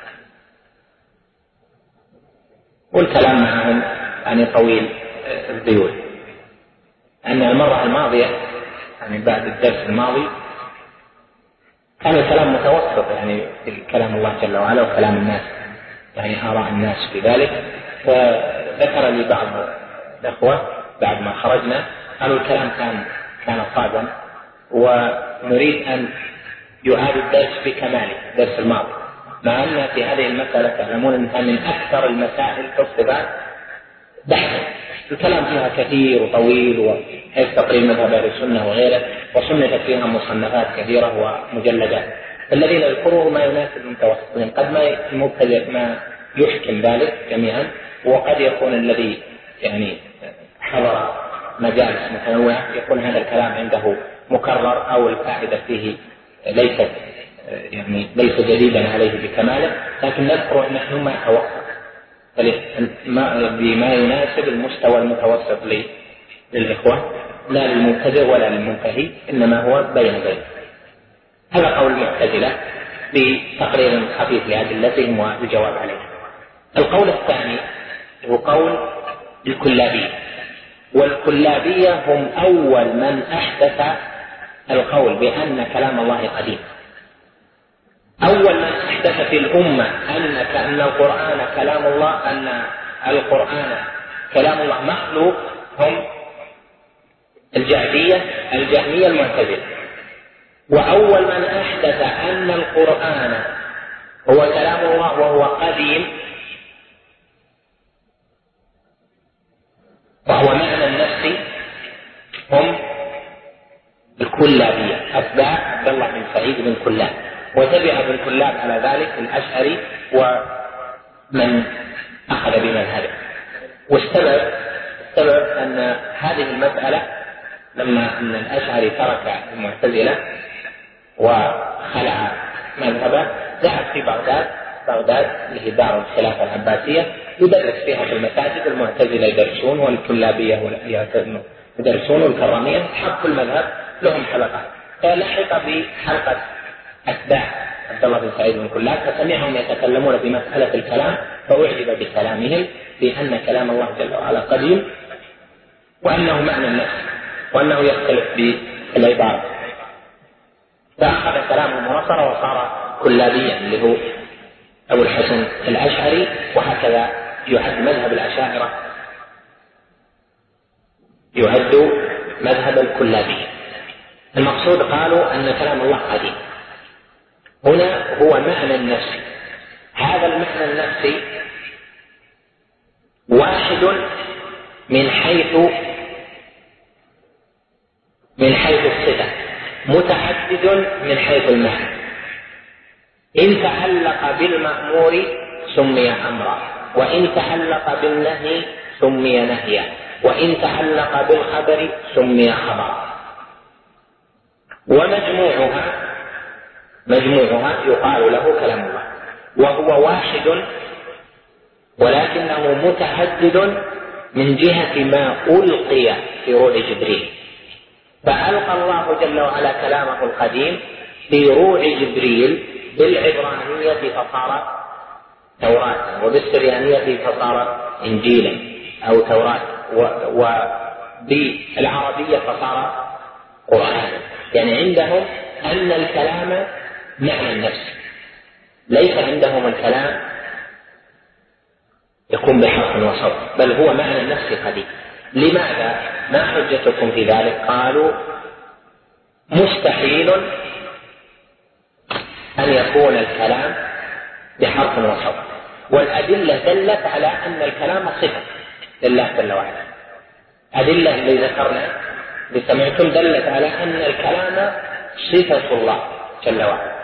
والكلام معهم يعني طويل الذيول، أن المرة الماضية يعني بعد الدرس الماضي كان الكلام متوسط يعني في كلام الله جل وعلا وكلام الناس، يعني آراء الناس في ذلك. فذكر لي بعض الأخوة بعد ما خرجنا قالوا الكلام كان صادم، ونريد أن يعاد الدرس بكماله الدرس الماضي، مع أن في هذه المسألة تعلمون أنها من أكثر المسائل في الصفات بحثا، الكلام فيها كثير وطويل، وحيث تقرير مذهب أهل السنة وغيره، وصنفت فيها مصنفات كثيرة ومجلدات. الذي نذكره ما يناسب المتوسطين، قد ما المبتدئ ما يحكم ذلك جميعا، وقد يكون الذي يعني حضر مجالس متنوعة يكون هذا الكلام عنده مكرر أو الفائدة فيه ليس جديدا عليه بكماله، لكن نذكر أن نحن ما توقف بما يناسب المستوى المتوسط للإخوة، لا للمبتدئ ولا للمنتهي، إنما هو بين. هذا قول المعتزلة بتقرير خفيف لأدلتهم والجواب عليه. القول الثاني هو قول الكلابية، والكلابية هم أول من أحدث القول بأن كلام الله قديم، أول من أحدث في الأمة أن القرآن كلام الله، أن القرآن كلام الله مخلوق، هم الجهمية المعتزلة. وأول من أحدث أن القرآن هو كلام الله وهو قديم وهو معنى النفس هم الكلابية، أتباع عبد الله بن سعيد بن كلاب، وتبع ابن كلاب على ذلك الأشعري ومن أخذ بمذهبه. والسبب أن هذه المسألة لما أن الأشعري ترك المعتزلة وخلع مذهبه ذهب في بغداد اللي هي دار الخلافة العباسية يدرس فيها في المساجد، المعتزلة يدرسون والكلابية يدرسون والكرامية حق المذهب لهم حلقات، فلحق بحلقة أتباع عبد الله بن سعيد بن كلاب، فسمعهم يتكلمون في مسألة الكلام فأعجب بكلامهم بأن كلام الله جل وعلا قديم، وأنه معنى النفس، وأنه يختلف بالعبارة، فأخذ كلامهم ونصر وصار كلابيا اللي هو أبو الحسن الأشعري. وهكذا يعد مذهب الأشاعرة يعد مذهب الكلابية. المقصود قالوا أن كلام الله قديم، هنا هو معنى النفسي. هذا المعنى النفسي واحد من حيث الصفة، متعدد من حيث المعنى. إن تعلق بالمأمور سمي أمرا، وإن تعلق بالنهي سمي نهيا، وإن تعلق بالخبر سمي خبرا. ومجموعها يقال له كلام الله، وهو واحد ولكنه متعدد من جهة ما ألقي في روح جبريل، فألقى الله جل وعلا كلامه القديم في روح جبريل بالعبرانية فصار توراة، وبالسريانية فصار إنجيلا أو توراة، وبالعربية فصار قرآنا، يعني عندهم أن الكلام معنى النفس، ليس عندهم الكلام يكون بحرف وصوت، بل هو معنى النفس قديم. لماذا؟ ما حجتكم في ذلك؟ قالوا مستحيل أن يكون الكلام بحرف وصوت، والأدلة دلت على أن الكلام صفة لله جل وعلا. أدلة اللي ذكرنا اللي سمعتم دلت على أن الكلام صفة الله جل وعلا،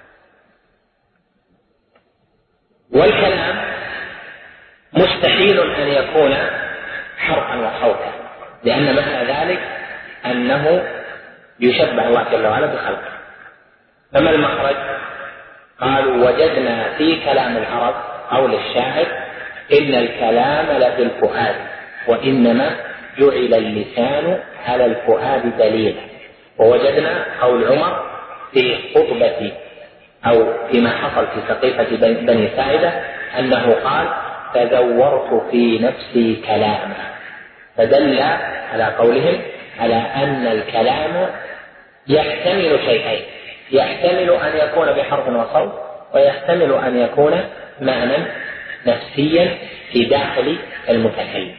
والكلام مستحيل أن يكون حرفا وصوتا، لأن معنى ذلك أنه يشبه الله جل وعلا بخلقه. فما المخرج؟ قالوا وجدنا في كلام العرب قول الشاعر إن الكلام لفي الفؤاد وإنما جعل اللسان على الفؤاد دليلا. ووجدنا قول عمر في خطبة أو فيما حصل في سقيفة بني ساعدة أنه قال تذورت في نفسي كلاما، فدل على قولهم على أن الكلام يحتمل شيئين، يحتمل أن يكون بحرف وصوت، ويحتمل أن يكون معنى نفسيا في داخل المتكلم.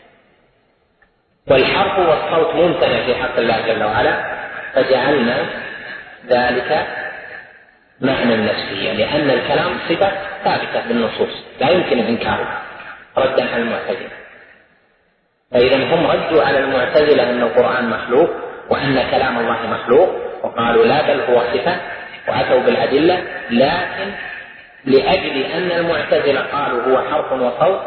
والحرف والصوت ممتنع في حق الله جل وعلا، فجعلنا ذلك معنى نفسيا، لأن الكلام صفة ثابتة بالنصوص لا يمكن إنكارها ردا على المعتزلة. فإذا هم ردوا على المعتزلة أن القرآن مخلوق وأن كلام الله مخلوق، وقالوا لا بل هو صفة، وأتوا بالأدلة، لكن لأجل أن المعتزلة قالوا هو حرف وصوت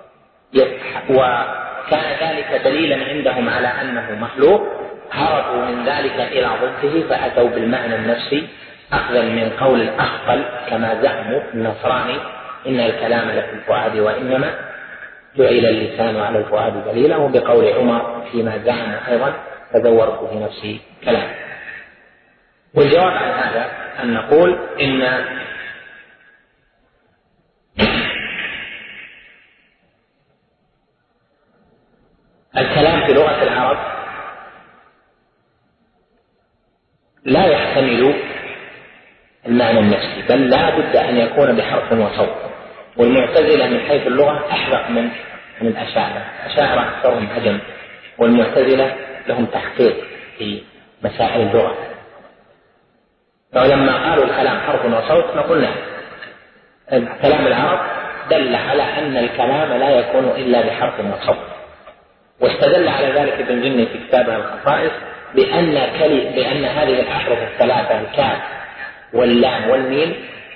وكان ذلك دليلا عندهم على أنه مخلوق، هربوا من ذلك إلى ضده فأتوا بالمعنى النفسي أخذا من قول الأخطل كما زعموا النصراني إن الكلام لفي الفؤاد وإنما جعل اللسان على الفؤاد دليلا، وبقول عمر فيما زعم أيضا تدورت في نفسي كلام. والجواب عن هذا أن نقول إن الكلام في لغة العرب لا يحتمل المعنى النفسي، بل لا بد أن يكون بحرف وصوت. والمعتزلة من حيث اللغة أحرق من الأشاعرة، الأشاعرة أكثرهم عجم، والمعتزلة لهم تحقيق في مسائل اللغة. فلما قالوا الكلام حرف وصوت نقول نعم، كلام العرب دل على أن الكلام لا يكون إلا بحرف وصوت. واستدل على ذلك ابن جني في كتابه الخصائص بأن هذه الأحرف الثلاثة الكاف واللام والميم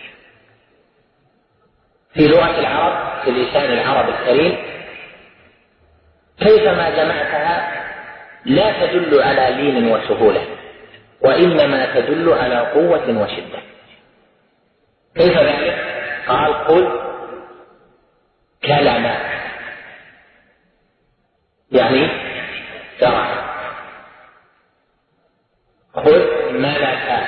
في لغة العرب في لسان العرب الكريم كيفما جمعتها لا تدل على لين وسهولة، وإنما تدل على قوة وشدة. كيف ذلك؟ قال قل كلمة، يعني ترى، خذ ملك،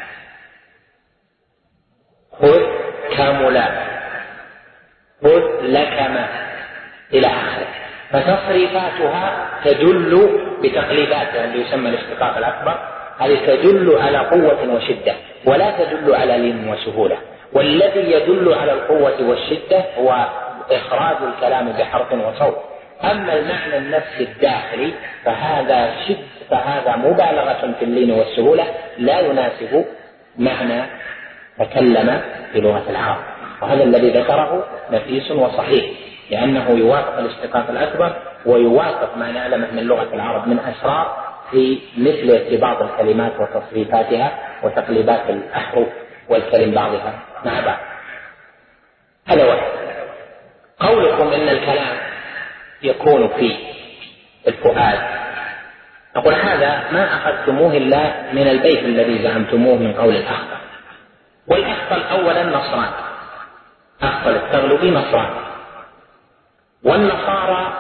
خذ كملا، خذ لكما إلى آخره. فتصريفاتها تدل بتقليباتها اللي يسمى الاشتقاق الأكبر، هذه تدل على قوة وشدة ولا تدل على لين وسهولة. والذي يدل على القوة والشدة هو إخراج الكلام بحرف وصوت. أما المعنى النفسي الداخلي فهذا مبالغة في اللين والسهولة، لا يناسب معنى تكلم في لغة العرب. وهذا الذي ذكره نفيس وصحيح، لأنه يوافق الاشتقاق الأكبر ويوافق ما نعلمه من لغة العرب من أسرار في مثل ارتباط الكلمات وتصريفاتها وتقليبات الأحرف والكلم بعضها مع بعض. هذا واحد. قولكم إن الكلام يكون في الفؤاد، نقول هذا ما أخذتموه إلا من البيت الذي زعمتموه من قول الأخطل. والأخطل أولا نصران، أخطل التغلبي نصران، والنصارى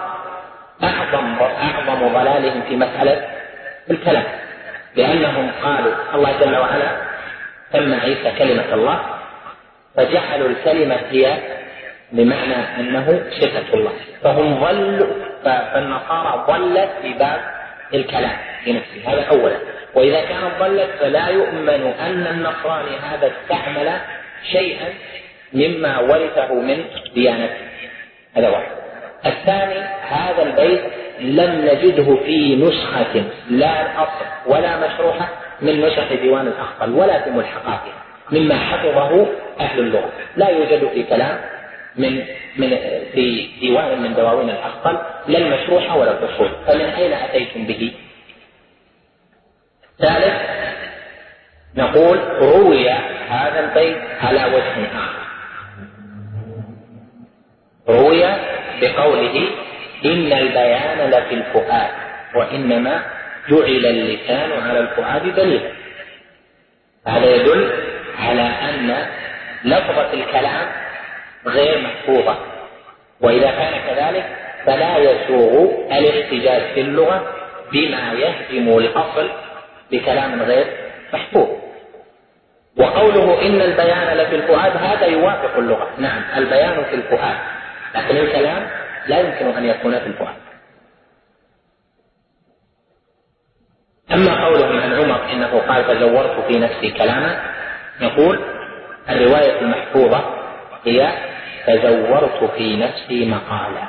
أعظم ضلالهم في مسألة الكلام، لأنهم قالوا الله جل وعلا سمى عيسى كلمة الله، فجعلوا الكلمة هي بمعنى أنه صفة الله، فهم ضلوا، فالنصارى ضلت في باب الكلام في نفسه. هذا أولا. وإذا كانت ضلت فلا يؤمن أن النصراني هذا استعمل شيئا مما ورثه من ديانته. هذا واحد. الثاني، هذا البيت لم نجده في نسخة لا الأصل ولا مشروحة من نسخ ديوان الأخطل ولا في ملحقاتها مما حفظه أهل اللغة، لا يوجد في كلام في ديوان من دواوين الأخطل لا المشروحة ولا الأصول، فمن أين أتيتم به؟ ثالث، نقول روي هذا البيت على وجه آخر، روي بقوله إن البيان لفي الفؤاد وإنما جعل اللسان على الفؤاد دليلا. هذا يدل على أن لفظة الكلام غير محفوظة، وإذا كان كذلك فلا يسوغ الاحتجاج في اللغة بما يهدم الأصل بكلام غير محفوظ. وقوله إن البيان لفي الفؤاد هذا يوافق اللغة، نعم البيان في الفؤاد، لكن الكلام لا يمكن أن يكون في الفؤاد. أما قولهم عن عمر إنه قال تزورت في نفسي كلاما، نقول الرواية المحفوظة هي تزورت في نفسي مقالا،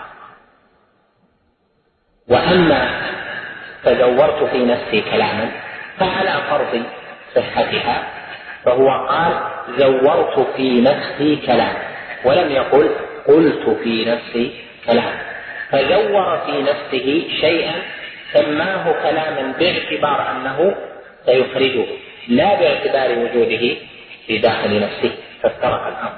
وأما تزورت في نفسي كلاما فعلى فرض صحتها فهو قال زورت في نفسي كلاما، ولم يقل قلت في نفسي كلاما، فزور في نفسه شيئا سماه كلاما باعتبار أنه سيخرجه لا باعتبار وجوده في داخل نفسه، فافترق الأمر.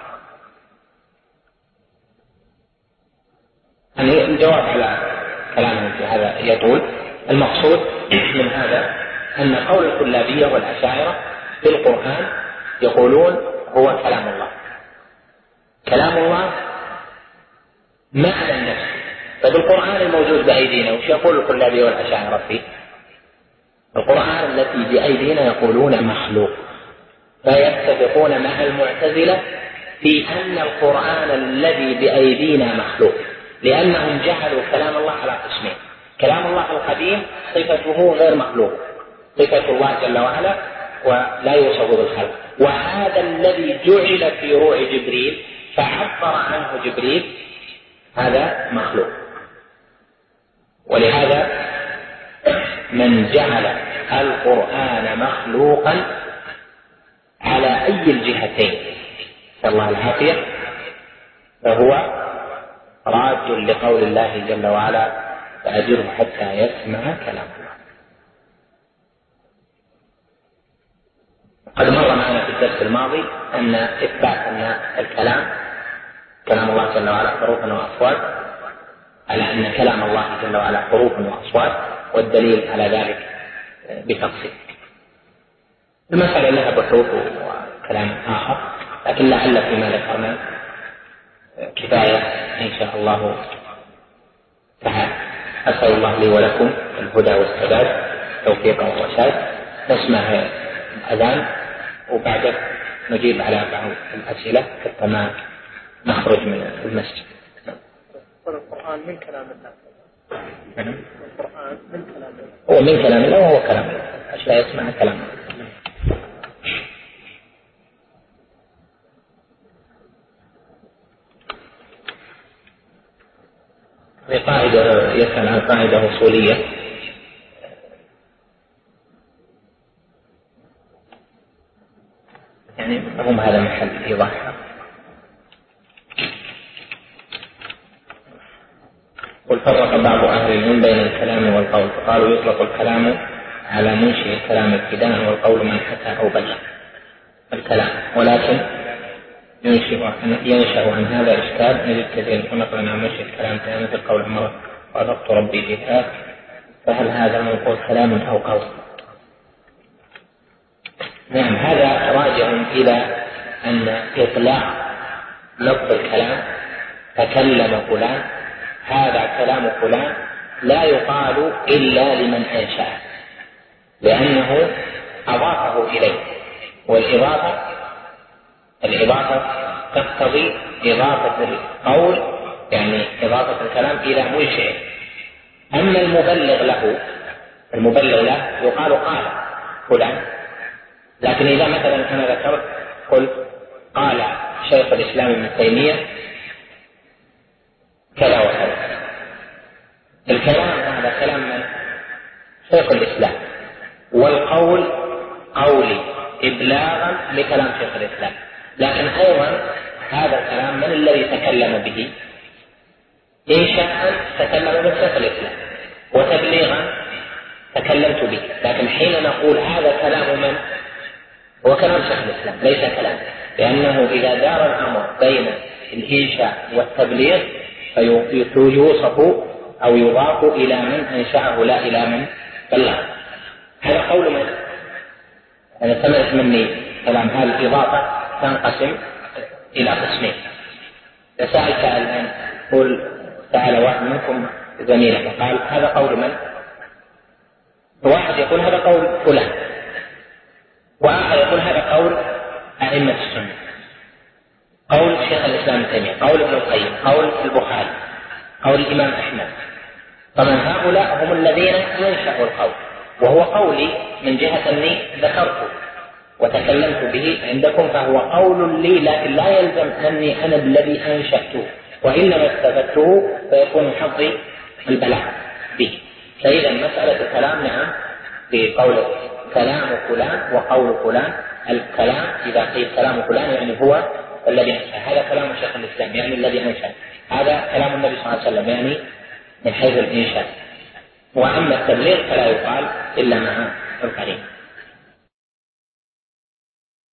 يعني الجواب على كلامه في هذا يطول. المقصود من هذا أن قول الكلابية والأشاعرة في القرآن يقولون هو كلام الله، كلام الله معنى النفس. فبالقرآن الموجود بأيدينا وش يقول الكلابية والأشاعرة فيه؟ القرآن التي بأيدينا يقولون مخلوق، فيتفقون مع المعتزلة في أن القرآن الذي بأيدينا مخلوق، لأنهم جعلوا كلام الله على قسمين: كلام الله القديم صفته غير مخلوق، صفة الله جل وعلا ولا يوصف بالخلق، وهذا الذي جعل في روع جبريل فعبر عنه جبريل هذا مخلوق. ولهذا من جعل القرآن مخلوقا على أي الجهتين نسأل الله العافية فهو راد لقول الله جل وعلا فأجره حتى يسمع كلام الله. قد مر معنا في الدرس الماضي أن إثبات أن الكلام الله جل وعلا حروفا وأصوات على أن كلام الله جل وعلا حروف وأصوات، والدليل على ذلك بتفصيل. المسألة لها بحوث وكلام آخر، لكن لعل فيما ذكرنا كفاية إن شاء الله تعالى. أسأل الله لي ولكم الهدى والسداد، توفيق والرشاد. نسمع الأذان وبعد نجيب على بعض الأسئلة حتى ما نخرج من المسجد. القرآن من كلام الله. القرآن من كلام الله. هو من كلام الله وهو كلام الله، عشان لا يسمع كلام الله. في قاعدة يسأل عن قاعدة أصولية يعني هم هذا محل إيضاحها. قل فرق بعض أهل العلم بين الكلام والقول، فقالوا يطلق الكلام على منشئ الكلام ابتداء، والقول من حكى أو بلغ الكلام، ولكن ينشأ عن هذا إشكال نجد كثير ونقل عن منشئ الكلام مثل قول عمر وأضبط ربي بذاك، فهل هذا منقول كلام أو قول؟ نعم، هذا راجع إلى أن إطلاق لفظ الكلام تكلم فلان هذا كلام فلان لا يقال إلا لمن أنشأه، لأنه أضافه إليه، والإضافة تقتضي إضافة القول يعني إضافة الكلام إلى منشئه. أما المبلغ له يقال قال، فلان. لكن إذا مثلا أنا ذكرت قلت قال شيخ الإسلام ابن تيمية كذا وكذا، الكلام هذا كلام من؟ شيخ الإسلام، والقول قولي إبلاغا لكلام شيخ الإسلام، لكن أيضا هذا الكلام من الذي تكلم به؟ إنشاء تكلم به شيخ الإسلام، وتبليغا تكلمت به، لكن حين نقول هذا كلام من؟ هو كلام شيخ الإسلام ليس كلام، لأنه إذا دار الأمر بين الإنشاء والتبليغ فيوصف أو يضاف إلى من أنشأه لا إلى من بلغ. هذا قول من؟ أنا سمعت مني كلام هذه الإضافة تنقسم إلى قسمين. سألت الآن قل تعالى واحد منكم زميلك قال هذا قول من؟ واحد يقول هذا قول فلان، وآخر يقول هذا قول أئمة السنة، قول شيخ الإسلام ابن تيمية، قول ابن القيم، قول البخاري، قول الإمام أحمد. طبعا هؤلاء هم الذين أنشأوا القول، وهو قولي من جهة أني ذكرته وتكلمت به عندكم، فهو قول لي، لكن لا يلزم أني أنا الذي أنشأته، وإنما استفدته فيكون حظي البلاغ به. فإذا مسألة الكلام نعم في قول كلام فلان وقول فلان. الكلام إذا قيل كلام فلان يعني هو الذي أنشأ، هذا كلام شيخ الإسلام يعني الذي أنشأ، هذا كلام النبي صلى الله عليه وسلم يعني من حيث الإنشاء. وأما التبليغ فلا يقال إلا مع القرين.